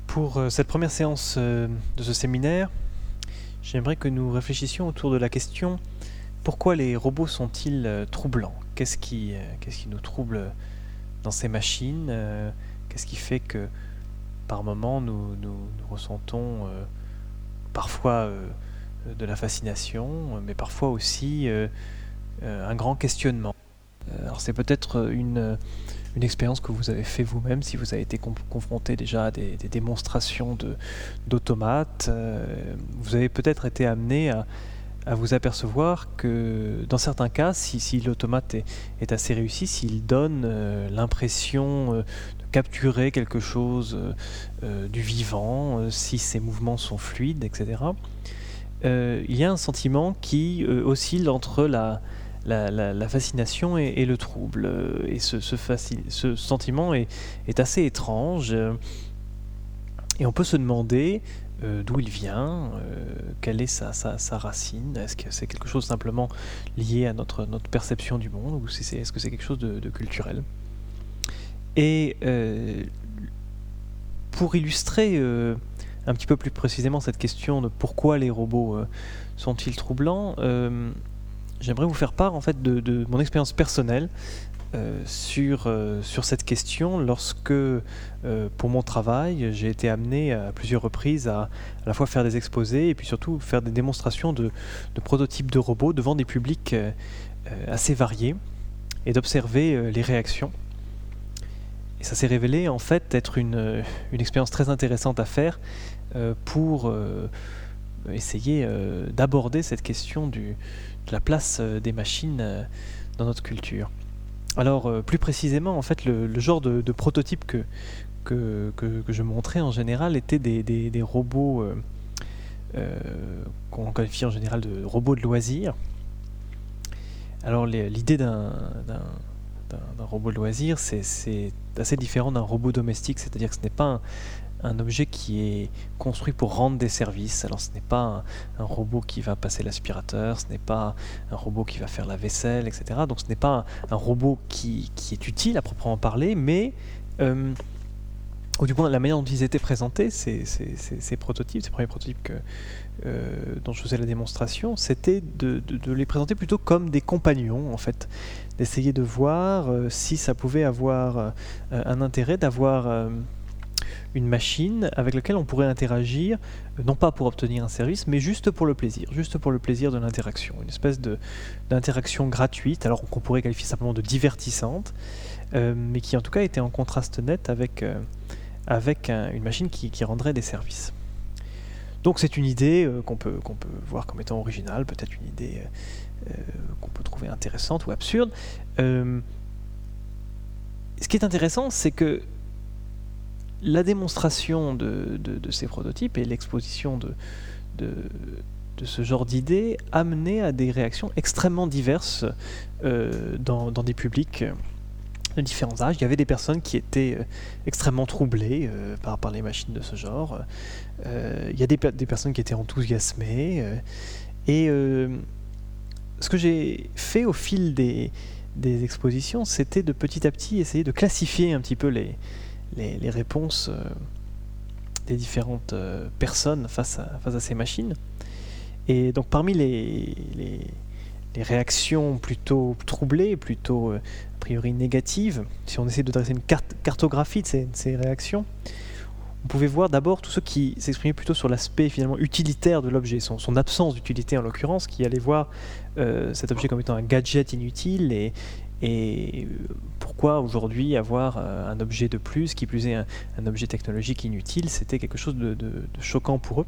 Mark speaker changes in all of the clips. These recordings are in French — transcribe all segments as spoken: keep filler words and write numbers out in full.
Speaker 1: Pour euh, cette première séance euh, de ce séminaire, j'aimerais que nous réfléchissions autour de la question: pourquoi les robots sont-ils euh, troublants? Qu'est-ce qui, euh, qu'est-ce qui nous trouble dans ces machines? euh, Qu'est-ce qui fait que par moments nous, nous, nous ressentons euh, parfois euh, de la fascination, mais parfois aussi euh, euh, un grand questionnement? Euh, Alors c'est peut-être une, une expérience que vous avez fait vous-même si vous avez été com- confronté déjà à des, des démonstrations de, d'automates. Euh, vous avez peut-être été amené à, à vous apercevoir que dans certains cas, si, si l'automate est, est assez réussi, s'il donne euh, l'impression euh, de capturer quelque chose euh, euh, du vivant, euh, si ses mouvements sont fluides, et cetera, euh, il y a un sentiment qui euh, oscille entre la La, la, la fascination et, et le trouble. Et ce, ce, faci- ce sentiment est, est assez étrange. Et on peut se demander euh, d'où il vient, euh, quelle est sa, sa, sa racine. Est-ce que c'est quelque chose simplement lié à notre, notre perception du monde, ou si c'est, est-ce que c'est quelque chose de, de culturel? Et euh, pour illustrer euh, un petit peu plus précisément cette question de pourquoi les robots euh, sont-ils troublants, euh, j'aimerais vous faire part en fait de, de mon expérience personnelle euh, sur, euh, sur cette question lorsque, euh, pour mon travail, j'ai été amené à plusieurs reprises à, à la fois faire des exposés et puis surtout faire des démonstrations de, de prototypes de robots devant des publics euh, assez variés et d'observer euh, les réactions. Et ça s'est révélé en fait être une, une expérience très intéressante à faire euh, pour euh, essayer euh, d'aborder cette question du, de la place euh, des machines euh, dans notre culture. Alors euh, plus précisément, en fait, le, le genre de, de prototype que, que, que, que je montrais en général était des, des, des robots euh, euh, qu'on qualifie en général de robots de loisirs. Alors les, l'idée d'un, d'un, d'un, d'un robot de loisir, c'est, c'est assez différent d'un robot domestique, c'est-à-dire que ce n'est pas un, un objet qui est construit pour rendre des services. Alors ce n'est pas un, un robot qui va passer l'aspirateur, ce n'est pas un robot qui va faire la vaisselle, et cetera. Donc ce n'est pas un, un robot qui, qui est utile à proprement parler, mais euh, ou du moins la manière dont ils étaient présentés, ces, ces, ces, ces prototypes, ces premiers prototypes que, euh, dont je faisais la démonstration, c'était de, de, de les présenter plutôt comme des compagnons, en fait, d'essayer de voir euh, si ça pouvait avoir euh, un intérêt d'avoir euh, une machine avec laquelle on pourrait interagir, non pas pour obtenir un service, mais juste pour le plaisir, juste pour le plaisir de l'interaction, une espèce de, d'interaction gratuite, alors qu'on pourrait qualifier simplement de divertissante, euh, mais qui en tout cas était en contraste net avec, euh, avec un, une machine qui, qui rendrait des services. Donc c'est une idée euh, qu'on peut, qu'on peut voir comme étant originale, peut-être une idée euh, qu'on peut trouver intéressante ou absurde. Euh, ce qui est intéressant, c'est que la démonstration de, de, de ces prototypes et l'exposition de, de, de ce genre d'idées amenait à des réactions extrêmement diverses euh, dans, dans des publics de différents âges. Il y avait des personnes qui étaient euh, extrêmement troublées euh, par, par les machines de ce genre. Euh, il y a des, des personnes qui étaient enthousiasmées. Euh, et euh, ce que j'ai fait au fil des, des expositions, c'était de petit à petit essayer de classifier un petit peu les Les, les réponses euh, des différentes euh, personnes face à, face à ces machines. Et donc parmi les, les, les réactions plutôt troublées, plutôt euh, a priori négatives, si on essaie de dresser une carte, cartographie de ces, de ces réactions, on pouvait voir d'abord tous ceux qui s'exprimaient plutôt sur l'aspect finalement utilitaire de l'objet, son, son absence d'utilité en l'occurrence, qui allait voir euh, cet objet comme étant un gadget inutile et, et pourquoi aujourd'hui avoir euh, un objet de plus, qui plus est un, un objet technologique inutile, c'était quelque chose de, de, de choquant pour eux,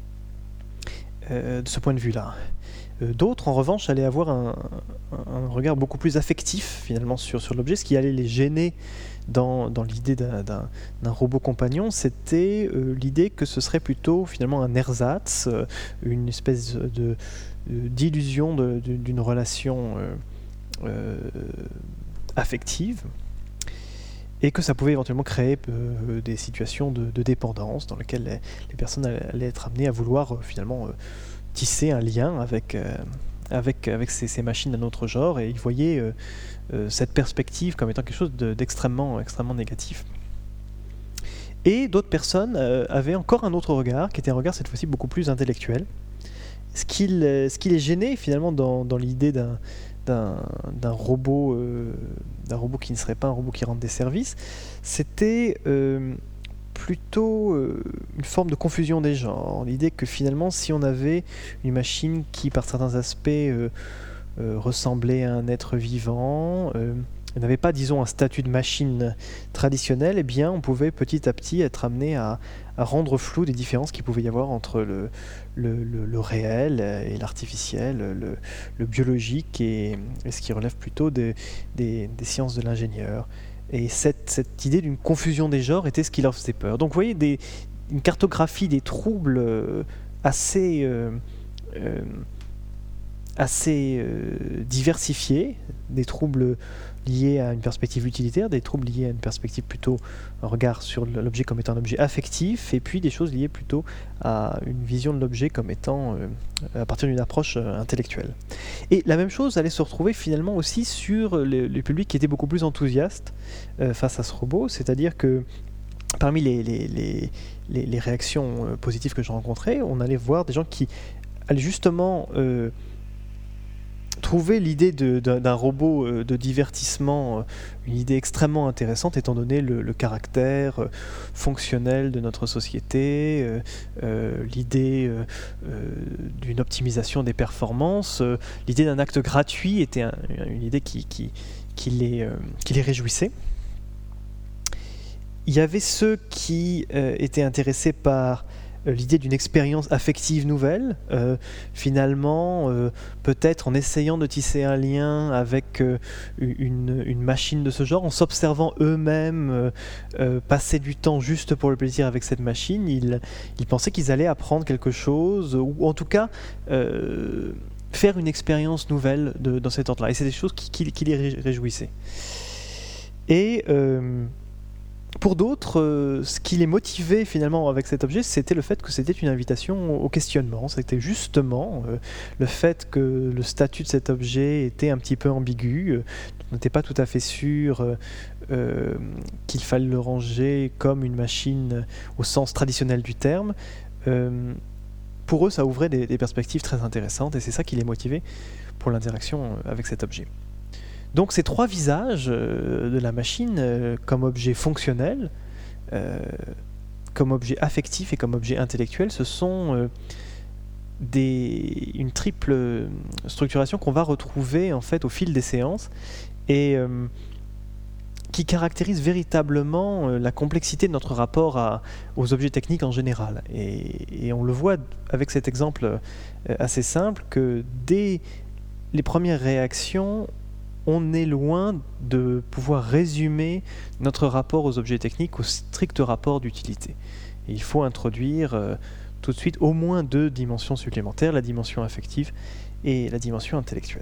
Speaker 1: euh, de ce point de vue-là. Euh, d'autres, en revanche, allaient avoir un, un, un regard beaucoup plus affectif finalement sur, sur l'objet, ce qui allait les gêner dans, dans l'idée d'un, d'un, d'un robot compagnon, c'était euh, l'idée que ce serait plutôt finalement un ersatz, euh, une espèce de, de, d'illusion de, de, d'une relation euh, euh, affective, et que ça pouvait éventuellement créer euh, des situations de, de dépendance dans lesquelles les, les personnes allaient être amenées à vouloir euh, finalement euh, tisser un lien avec, euh, avec, avec ces, ces machines d'un autre genre, et ils voyaient euh, euh, cette perspective comme étant quelque chose de, d'extrêmement extrêmement négatif. Et d'autres personnes euh, avaient encore un autre regard, qui était un regard cette fois-ci beaucoup plus intellectuel. Ce qui, ce qui les gênait finalement dans, dans l'idée d'un, d'un, d'un, robot, euh, d'un robot qui ne serait pas un robot qui rende des services, c'était euh, plutôt euh, une forme de confusion des genres. L'idée que finalement, si on avait une machine qui, par certains aspects, euh, euh, ressemblait à un être vivant, euh, elle n'avait pas, disons, un statut de machine traditionnel, eh bien, on pouvait petit à petit être amené à, à rendre flou des différences qu'il pouvait y avoir entre le, le, le, le réel et l'artificiel, le, le biologique et, et ce qui relève plutôt de, des, des sciences de l'ingénieur. Et cette, cette idée d'une confusion des genres était ce qui leur faisait peur. Donc, vous voyez, des, une cartographie des troubles assez... Euh, euh, assez euh, diversifiés, des troubles liés à une perspective utilitaire, des troubles liés à une perspective plutôt un regard sur l'objet comme étant un objet affectif, et puis des choses liées plutôt à une vision de l'objet comme étant euh, à partir d'une approche euh, intellectuelle. Et la même chose allait se retrouver finalement aussi sur les, les publics qui étaient beaucoup plus enthousiastes euh, face à ce robot, c'est-à-dire que parmi les, les, les, les, les réactions euh, positives que je rencontrais, on allait voir des gens qui allaient justement euh, trouver l'idée de, d'un, d'un robot euh, de divertissement, euh, une idée extrêmement intéressante étant donné le, le caractère euh, fonctionnel de notre société, euh, euh, l'idée euh, euh, d'une optimisation des performances, euh, l'idée d'un acte gratuit était un, une idée qui, qui, qui, les, euh, qui les réjouissait. Il y avait ceux qui euh, étaient intéressés par l'idée d'une expérience affective nouvelle, euh, finalement, euh, peut-être en essayant de tisser un lien avec euh, une, une machine de ce genre, en s'observant eux-mêmes euh, euh, passer du temps juste pour le plaisir avec cette machine, ils, ils pensaient qu'ils allaient apprendre quelque chose, ou en tout cas euh, faire une expérience nouvelle de, dans cet ordre-là. Et c'est des choses qui, qui, qui les réjouissaient. Et... Euh, Pour d'autres, euh, ce qui les motivait finalement avec cet objet, c'était le fait que c'était une invitation au questionnement. C'était justement euh, le fait que le statut de cet objet était un petit peu ambigu. Euh, on n'était pas tout à fait sûr euh, euh, qu'il fallait le ranger comme une machine au sens traditionnel du terme. Euh, pour eux, ça ouvrait des, des perspectives très intéressantes et c'est ça qui les motivait pour l'interaction avec cet objet. Donc ces trois visages euh, de la machine, euh, comme objet fonctionnel, euh, comme objet affectif et comme objet intellectuel, ce sont euh, des, une triple structuration qu'on va retrouver en fait au fil des séances et euh, qui caractérise véritablement euh, la complexité de notre rapport à, aux objets techniques en général. Et, et on le voit avec cet exemple euh, assez simple que dès les premières réactions, on est loin de pouvoir résumer notre rapport aux objets techniques au strict rapport d'utilité. Et il faut introduire euh, tout de suite au moins deux dimensions supplémentaires, la dimension affective et la dimension intellectuelle.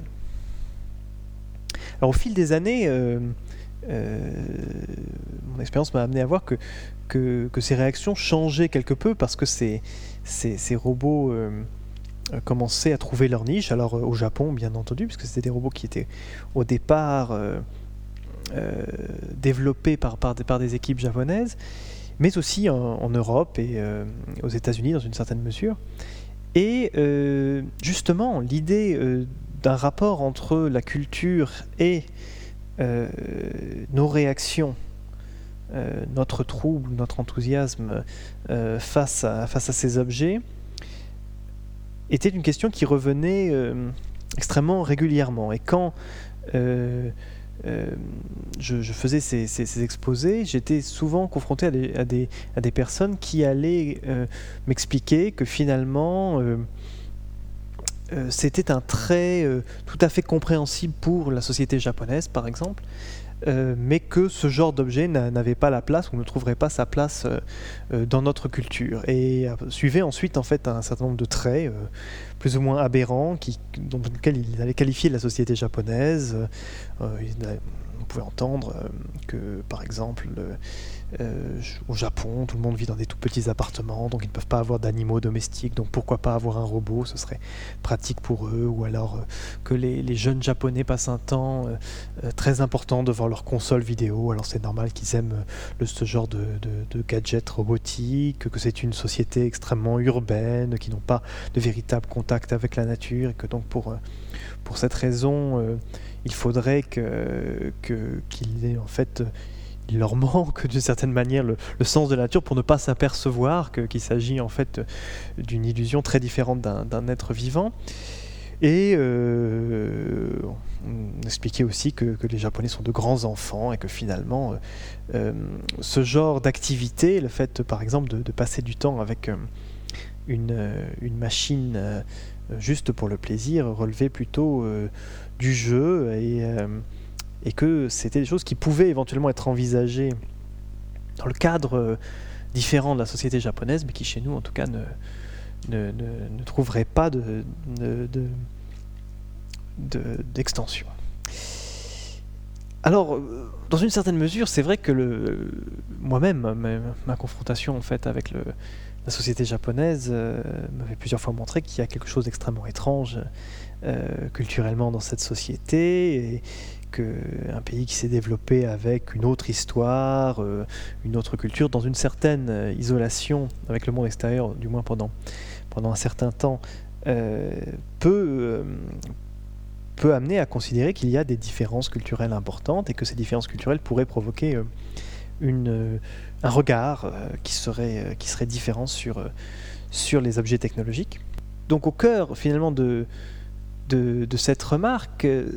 Speaker 1: Alors au fil des années, euh, euh, mon expérience m'a amené à voir que, que, que ces réactions changeaient quelque peu parce que ces, ces, ces robots... Euh, commençaient à trouver leur niche, alors euh, au Japon bien entendu, puisque c'était des robots qui étaient au départ euh, euh, développés par, par, des, par des équipes japonaises, mais aussi en, en Europe et euh, aux États-Unis dans une certaine mesure. Et euh, justement, l'idée euh, d'un rapport entre la culture et euh, nos réactions, euh, notre trouble, notre enthousiasme euh, face à, face à ces objets, était une question qui revenait euh, extrêmement régulièrement. Et quand euh, euh, je, je faisais ces, ces, ces exposés, j'étais souvent confronté à des, à des, à des personnes qui allaient euh, m'expliquer que finalement euh, euh, c'était un trait euh, tout à fait compréhensible pour la société japonaise, par exemple, Euh, mais que ce genre d'objet n'avait pas la place ou ne trouverait pas sa place euh, euh, dans notre culture. Et euh, suivait ensuite en fait un certain nombre de traits euh, plus ou moins aberrants qui, dans lesquels il allait qualifier la société japonaise. Euh, il allait on pouvait entendre euh, que, par exemple, euh, au Japon, tout le monde vit dans des tout petits appartements, donc ils ne peuvent pas avoir d'animaux domestiques, donc pourquoi pas avoir un robot, ce serait pratique pour eux, ou alors euh, que les, les jeunes japonais passent un temps euh, euh, très important devant leur console vidéo, alors c'est normal qu'ils aiment euh, le, ce genre de, de, de gadgets robotiques, que c'est une société extrêmement urbaine, qui n'ont pas de véritable contact avec la nature, et que donc pour, euh, pour cette raison, euh, il faudrait que, que, qu'il ait en fait... il leur manque d'une certaine manière le, le sens de la nature pour ne pas s'apercevoir que, qu'il s'agit en fait d'une illusion très différente d'un, d'un être vivant. Et euh, on expliquait aussi que, que les Japonais sont de grands enfants et que finalement euh, ce genre d'activité, le fait par exemple de, de passer du temps avec une, une machine euh, juste pour le plaisir, relevait plutôt euh, du jeu et euh, et que c'était des choses qui pouvaient éventuellement être envisagées dans le cadre euh, différent de la société japonaise, mais qui chez nous en tout cas ne, ne, ne, ne trouveraient pas de, de, de, de, d'extension. Alors, dans une certaine mesure, c'est vrai que le, moi-même, ma, ma confrontation en fait avec le, la société japonaise euh, m'avait plusieurs fois montré qu'il y a quelque chose d'extrêmement étrange euh, culturellement dans cette société, et qu'un pays qui s'est développé avec une autre histoire, euh, une autre culture, dans une certaine euh, isolation avec le monde extérieur, du moins pendant, pendant un certain temps, euh, peut, euh, peut amener à considérer qu'il y a des différences culturelles importantes et que ces différences culturelles pourraient provoquer euh, une, euh, un regard euh, qui, serait, euh, qui serait différent sur, euh, sur les objets technologiques. Donc au cœur finalement de, de, de cette remarque, euh,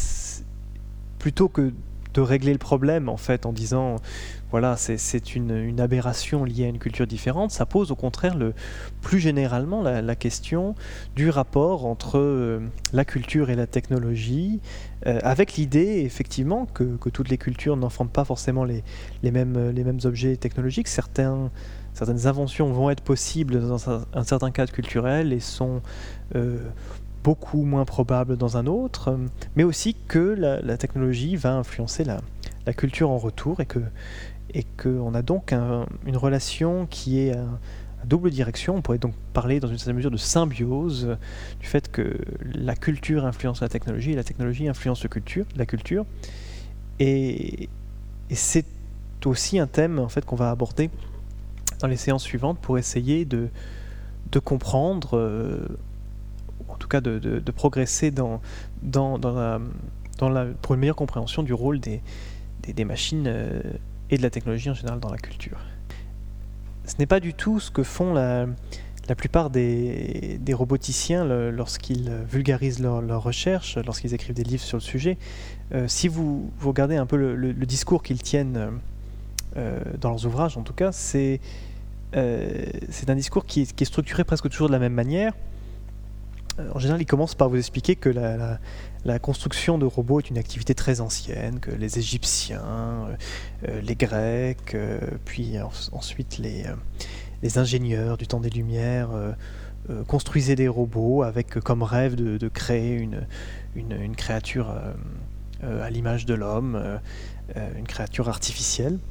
Speaker 1: plutôt que de régler le problème en fait en disant voilà c'est, c'est une, une aberration liée à une culture différente, ça pose au contraire le, plus généralement la, la question du rapport entre euh, la culture et la technologie, euh, avec l'idée effectivement que, que toutes les cultures n'enfantent pas forcément les, les, mêmes, les mêmes objets technologiques. Certains, certaines inventions vont être possibles dans un, un certain cadre culturel et sont euh, beaucoup moins probable dans un autre, mais aussi que la, la technologie va influencer la, la culture en retour, et que et qu'on a donc un, une relation qui est à, à double direction. On pourrait donc parler dans une certaine mesure de symbiose, du fait que la culture influence la technologie et la technologie influence la culture, la culture. Et, et c'est aussi un thème en fait qu'on va aborder dans les séances suivantes pour essayer de, de comprendre euh, en tout cas de, de, de progresser dans, dans, dans la, dans la, pour une meilleure compréhension du rôle des, des, des machines euh, et de la technologie en général dans la culture. Ce n'est pas du tout ce que font la, la plupart des, des roboticiens le, lorsqu'ils vulgarisent leurs leur recherches, lorsqu'ils écrivent des livres sur le sujet. Euh, si vous, vous regardez un peu le, le, le discours qu'ils tiennent euh, dans leurs ouvrages, en tout cas, c'est, euh, c'est un discours qui est, qui est structuré presque toujours de la même manière. En général, il commence par vous expliquer que la, la, la construction de robots est une activité très ancienne, que les Égyptiens, euh, les Grecs, euh, puis en, ensuite les, euh, les ingénieurs du temps des Lumières euh, euh, construisaient des robots avec comme rêve de, de créer une, une, une créature euh, euh, à l'image de l'homme, euh, une créature artificielle.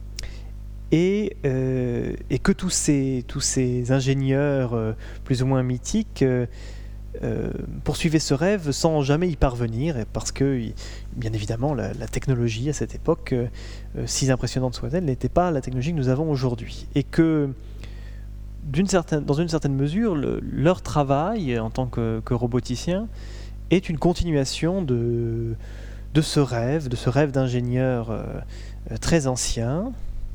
Speaker 1: Et, euh, et que tous ces, tous ces ingénieurs euh, plus ou moins mythiques euh, Euh, poursuivait ce rêve sans jamais y parvenir, parce que, bien évidemment, la, la technologie à cette époque, euh, si impressionnante soit-elle, n'était pas la technologie que nous avons aujourd'hui. Et que, d'une certaine, dans une certaine mesure, le, leur travail en tant que, que roboticien est une continuation de, de ce rêve, de ce rêve d'ingénieur euh, très ancien.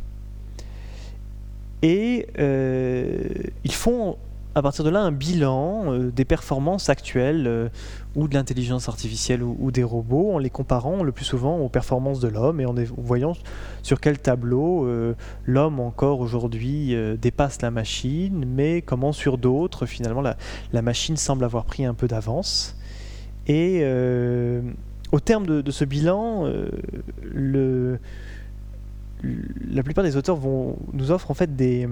Speaker 1: Et euh, ils font à partir de là un bilan euh, des performances actuelles euh, ou de l'intelligence artificielle ou, ou des robots, en les comparant le plus souvent aux performances de l'homme et en, en voyant sur quel tableau euh, l'homme encore aujourd'hui euh, dépasse la machine, mais comment sur d'autres finalement la, la machine semble avoir pris un peu d'avance. Et euh, au terme de, de ce bilan, euh, le, la plupart des auteurs vont, nous offrent en fait des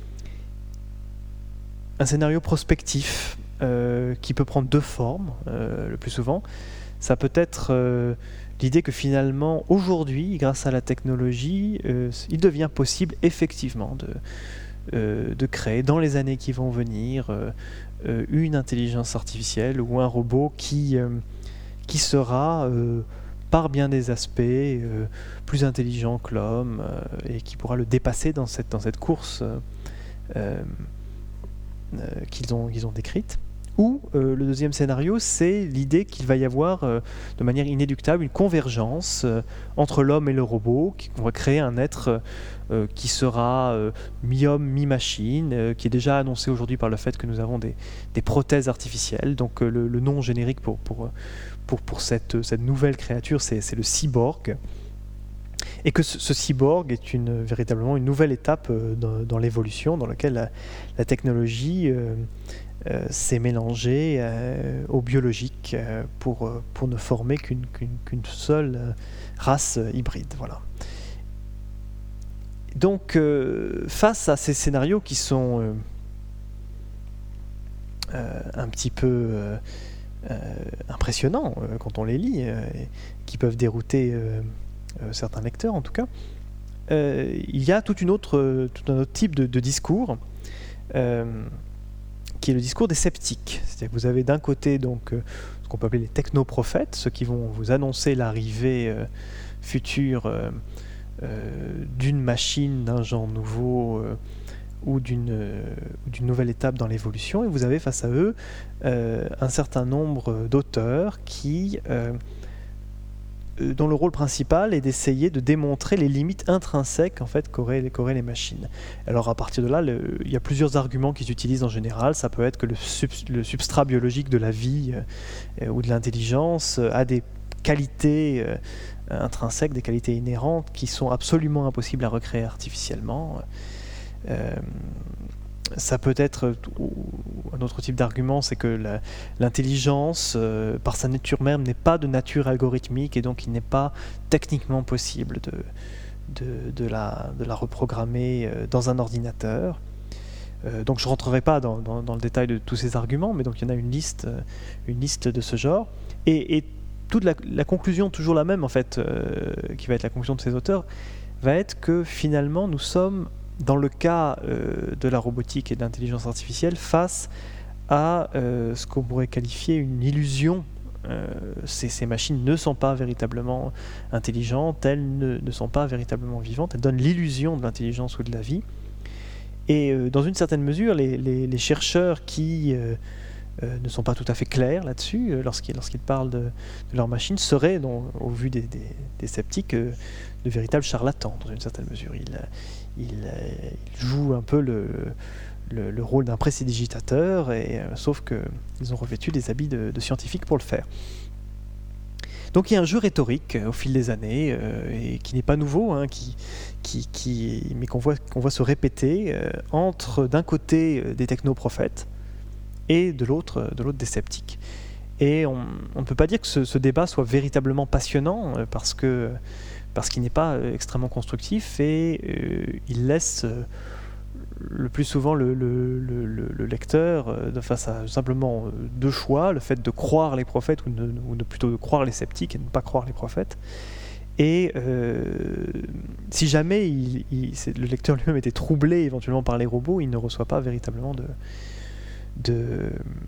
Speaker 1: un scénario prospectif euh, qui peut prendre deux formes euh, le plus souvent. Ça peut être euh, l'idée que finalement, aujourd'hui, grâce à la technologie, euh, il devient possible effectivement de, euh, de créer dans les années qui vont venir euh, euh, une intelligence artificielle ou un robot qui, euh, qui sera, euh, par bien des aspects, euh, plus intelligent que l'homme euh, et qui pourra le dépasser dans cette, dans cette course euh, euh, qu'ils ont, qu'ils ont décrite. Ou euh, le deuxième scénario, c'est l'idée qu'il va y avoir euh, de manière inéluctable une convergence euh, entre l'homme et le robot, qui va créer un être euh, qui sera euh, mi-homme, mi-machine, euh, qui est déjà annoncé aujourd'hui par le fait que nous avons des, des prothèses artificielles. Donc euh, le, le nom générique pour, pour, pour, pour cette, cette nouvelle créature, c'est, c'est le cyborg. Et que ce, ce cyborg est une, véritablement une nouvelle étape euh, dans, dans l'évolution, dans laquelle la, la technologie euh, euh, s'est mélangée euh, au biologique euh, pour, euh, pour ne former qu'une, qu'une, qu'une seule euh, race euh, hybride. Voilà. Donc, euh, face à ces scénarios qui sont euh, euh, un petit peu euh, euh, impressionnants euh, quand on les lit, euh, et qui peuvent dérouter euh, Euh, certains lecteurs en tout cas, euh, il y a toute une autre, euh, tout un autre type de, de discours euh, qui est le discours des sceptiques. C'est-à-dire que vous avez d'un côté donc, euh, ce qu'on peut appeler les technoprophètes, ceux qui vont vous annoncer l'arrivée euh, future euh, euh, d'une machine, d'un genre nouveau euh, ou d'une, euh, d'une nouvelle étape dans l'évolution, et vous avez face à eux euh, un certain nombre d'auteurs qui euh, dont le rôle principal est d'essayer de démontrer les limites intrinsèques en fait, qu'auraient, qu'auraient les machines. Alors à partir de là, le, il y a plusieurs arguments qu'ils utilisent en général. Ça peut être que le, sub, le substrat biologique de la vie euh, ou de l'intelligence euh, a des qualités euh, intrinsèques, des qualités inhérentes qui sont absolument impossibles à recréer artificiellement. Euh, Ça peut être, un autre type d'argument, c'est que la, l'intelligence, euh, par sa nature même, n'est pas de nature algorithmique et donc il n'est pas techniquement possible de, de, de, la, de la reprogrammer euh, dans un ordinateur. Euh, donc je ne rentrerai pas dans, dans, dans le détail de tous ces arguments, mais donc il y en a une liste, une liste de ce genre. Et, et toute la, la conclusion, toujours la même en fait, euh, qui va être la conclusion de ces auteurs, va être que finalement nous sommes dans le cas euh, de la robotique et de l'intelligence artificielle, face à euh, ce qu'on pourrait qualifier une illusion. Euh, ces, ces machines ne sont pas véritablement intelligentes, elles ne, ne sont pas véritablement vivantes, elles donnent l'illusion de l'intelligence ou de la vie. Et euh, dans une certaine mesure, les, les, les chercheurs qui euh, euh, ne sont pas tout à fait clairs là-dessus, euh, lorsqu'ils, lorsqu'ils parlent de, de leurs machines, seraient, dans, au vu des, des, des sceptiques, euh, de véritables charlatans, dans une certaine mesure. Ils, Il, il joue un peu le, le, le rôle d'un prestidigitateur, et, euh, sauf qu'ils ont revêtu des habits de, de scientifiques pour le faire. Donc il y a un jeu rhétorique euh, au fil des années, euh, et qui n'est pas nouveau, hein, qui, qui, qui, mais qu'on voit, qu'on voit se répéter euh, entre d'un côté euh, des technoprophètes et de l'autre, de l'autre des sceptiques. Et on, on ne peut pas dire que ce, ce débat soit véritablement passionnant, euh, parce que parce qu'il n'est pas euh, extrêmement constructif, et euh, il laisse euh, le plus souvent le, le, le, le lecteur euh, face à simplement euh, deux choix, le fait de croire les prophètes ou de, ou de plutôt de croire les sceptiques et de ne pas croire les prophètes. Et euh, si jamais il, il, le lecteur lui-même était troublé éventuellement par les robots, il ne reçoit pas véritablement de, de,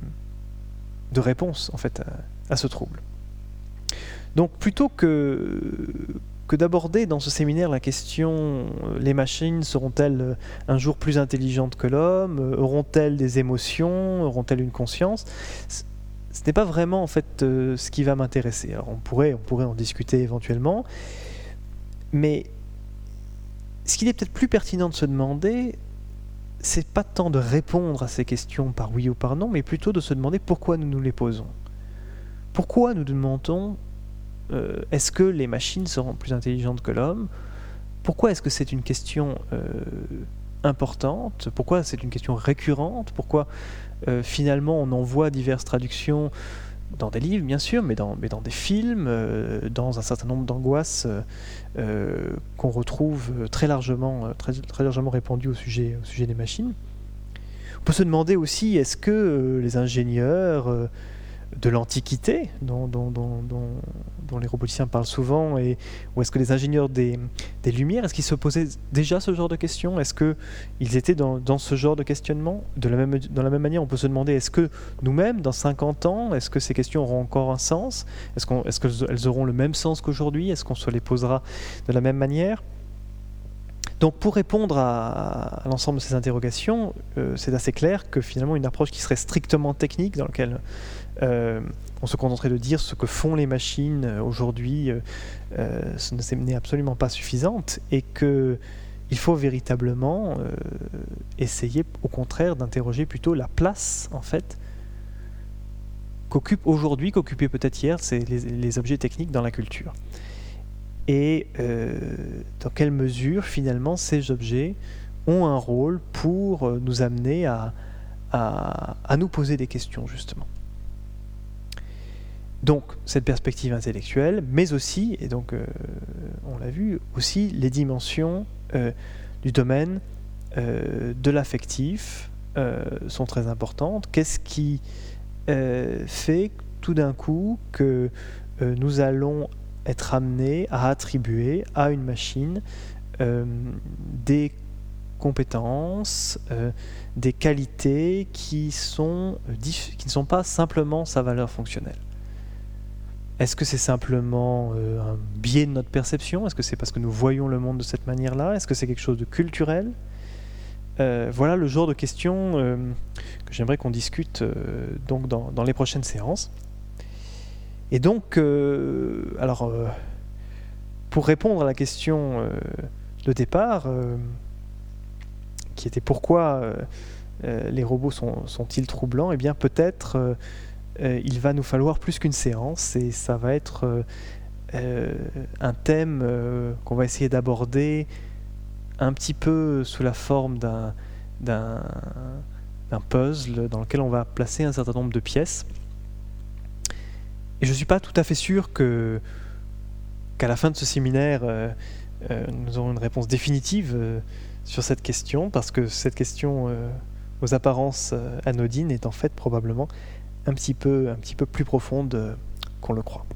Speaker 1: de réponse en fait, à, à ce trouble. Donc plutôt que que d'aborder dans ce séminaire la question euh, les machines seront-elles euh, un jour plus intelligentes que l'homme, euh, auront-elles des émotions, auront-elles une conscience, c- ce n'est pas vraiment en fait euh, ce qui va m'intéresser. Alors on pourrait, on pourrait en discuter éventuellement, mais ce qu'il est peut-être plus pertinent de se demander, c'est pas tant de répondre à ces questions par oui ou par non, mais plutôt de se demander pourquoi nous nous les posons. Pourquoi nous demandons Euh, est-ce que les machines seront plus intelligentes que l'homme ? Pourquoi est-ce que c'est une question euh, importante ? Pourquoi c'est une question récurrente ? Pourquoi euh, finalement on en voit diverses traductions dans des livres bien sûr, mais dans, mais dans des films, euh, dans un certain nombre d'angoisses euh, euh, qu'on retrouve très largement, très, très largement répandues au sujet, au sujet des machines. On peut se demander aussi, est-ce que euh, les ingénieurs euh, de l'Antiquité, dont, dont, dont, dont, dont les roboticiens parlent souvent, et, ou est-ce que les ingénieurs des, des Lumières, est-ce qu'ils se posaient déjà ce genre de questions? Est-ce qu'ils étaient dans, dans ce genre de questionnement? De la même, dans la même manière, on peut se demander, est-ce que nous-mêmes, dans cinquante ans, est-ce que ces questions auront encore un sens? Est-ce qu'on, est-ce qu'elles auront le même sens qu'aujourd'hui? Est-ce qu'on se les posera de la même manière? Donc pour répondre à, à l'ensemble de ces interrogations, euh, c'est assez clair que finalement une approche qui serait strictement technique, dans laquelle euh, on se contenterait de dire ce que font les machines aujourd'hui, euh, euh, ce n'est absolument pas suffisante, et qu'il faut véritablement euh, essayer au contraire d'interroger plutôt la place en fait qu'occupent aujourd'hui, qu'occupaient peut-être hier c'est les, les objets techniques dans la culture. Et euh, dans quelle mesure, finalement, ces objets ont un rôle pour nous amener à, à, à nous poser des questions, justement. Donc, cette perspective intellectuelle, mais aussi, et donc, euh, on l'a vu, aussi les dimensions euh, du domaine euh, de l'affectif euh, sont très importantes. Qu'est-ce qui euh, fait, tout d'un coup, que euh, nous allons être amené à attribuer à une machine euh, des compétences, euh, des qualités qui, sont, euh, qui ne sont pas simplement sa valeur fonctionnelle. Est-ce que c'est simplement euh, un biais de notre perception? Est-ce que c'est parce que nous voyons le monde de cette manière-là? Est-ce que c'est quelque chose de culturel? euh, Voilà le genre de questions euh, que j'aimerais qu'on discute euh, donc dans, dans les prochaines séances. Et donc, euh, alors, euh, pour répondre à la question euh, de départ, euh, qui était pourquoi euh, euh, les robots sont, sont-ils troublants, eh bien peut-être euh, euh, il va nous falloir plus qu'une séance, et ça va être euh, euh, un thème euh, qu'on va essayer d'aborder un petit peu sous la forme d'un, d'un, d'un puzzle dans lequel on va placer un certain nombre de pièces. Et je ne suis pas tout à fait sûr que, qu'à la fin de ce séminaire, euh, euh, nous aurons une réponse définitive euh, sur cette question, parce que cette question euh, aux apparences euh, anodines est en fait probablement un petit peu, un petit peu plus profonde euh, qu'on le croit.